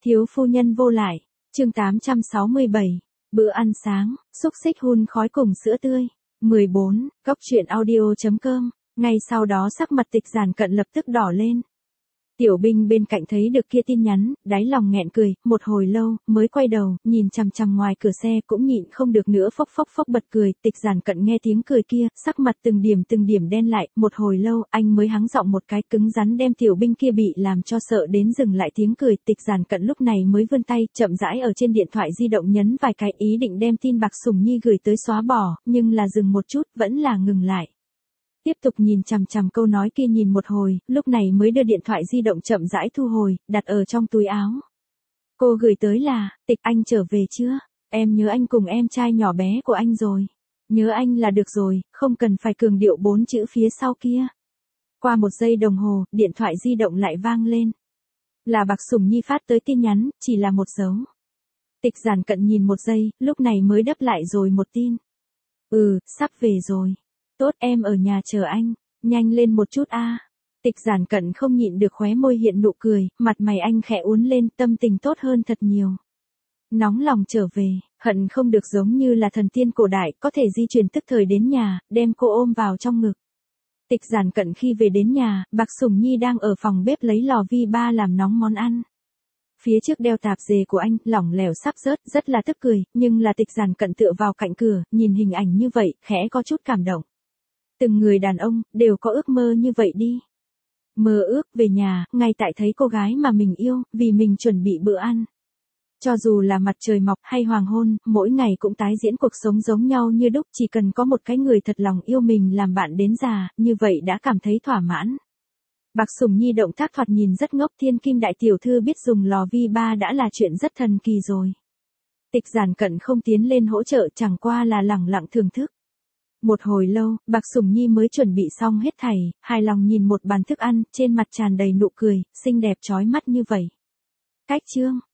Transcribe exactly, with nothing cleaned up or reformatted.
Thiếu phu nhân vô lại, chương tám trăm sáu mươi bảy, bữa ăn sáng, xúc xích hun khói cùng sữa tươi. mười bốn, Cốc truyện audio.com, ngay sau đó sắc mặt Tịch Giản Cận lập tức đỏ lên. Tiểu Binh bên cạnh thấy được kia tin nhắn, đáy lòng nghẹn cười, một hồi lâu, mới quay đầu, nhìn chằm chằm ngoài cửa xe cũng nhịn không được nữa phốc phốc phốc bật cười. Tịch Giản Cận nghe tiếng cười kia, sắc mặt từng điểm từng điểm đen lại, một hồi lâu, anh mới hắng giọng một cái cứng rắn đem Tiểu Binh kia bị làm cho sợ đến dừng lại tiếng cười. Tịch Giản Cận lúc này mới vươn tay, chậm rãi ở trên điện thoại di động nhấn vài cái ý định đem tin Bạc Sủng Nhi gửi tới xóa bỏ, nhưng là dừng một chút, vẫn là ngừng lại. Tiếp tục nhìn chằm chằm câu nói kia nhìn một hồi, lúc này mới đưa điện thoại di động chậm rãi thu hồi, đặt ở trong túi áo. Cô gửi tới là, Tịch anh trở về chưa? Em nhớ anh cùng em trai nhỏ bé của anh rồi. Nhớ anh là được rồi, không cần phải cường điệu bốn chữ phía sau kia. Qua một giây đồng hồ, điện thoại di động lại vang lên. Là Bạc Sủng Nhi phát tới tin nhắn, chỉ là một dấu. Tịch Giản Cận nhìn một giây, lúc này mới đáp lại rồi một tin. Ừ, sắp về rồi. Tốt, em ở nhà chờ anh, nhanh lên một chút a. Tịch Giản Cận không nhịn được khóe môi hiện nụ cười, mặt mày anh khẽ uốn lên, tâm tình tốt hơn thật nhiều. Nóng lòng trở về, hận không được giống như là thần tiên cổ đại, có thể di chuyển tức thời đến nhà, đem cô ôm vào trong ngực. Tịch Giản Cận khi về đến nhà, Bạc Sủng Nhi đang ở phòng bếp lấy lò vi ba làm nóng món ăn. Phía trước đeo tạp dề của anh, lỏng lẻo sắp rớt, rất là tức cười, nhưng là Tịch Giản Cận tựa vào cạnh cửa, nhìn hình ảnh như vậy, khẽ có chút cảm động. Từng người đàn ông, đều có ước mơ như vậy đi. Mơ ước về nhà, ngay tại thấy cô gái mà mình yêu, vì mình chuẩn bị bữa ăn. Cho dù là mặt trời mọc hay hoàng hôn, mỗi ngày cũng tái diễn cuộc sống giống nhau như đúc, chỉ cần có một cái người thật lòng yêu mình làm bạn đến già, như vậy đã cảm thấy thỏa mãn. Bạc Sủng Nhi động tác thoạt nhìn rất ngốc, thiên kim đại tiểu thư biết dùng lò vi ba đã là chuyện rất thần kỳ rồi. Tịch Giản Cận không tiến lên hỗ trợ, chẳng qua là lẳng lặng thưởng thức. Một hồi lâu, Bạc Sủng Nhi mới chuẩn bị xong hết thảy, hài lòng nhìn một bàn thức ăn, trên mặt tràn đầy nụ cười, xinh đẹp chói mắt như vậy. Cách chương,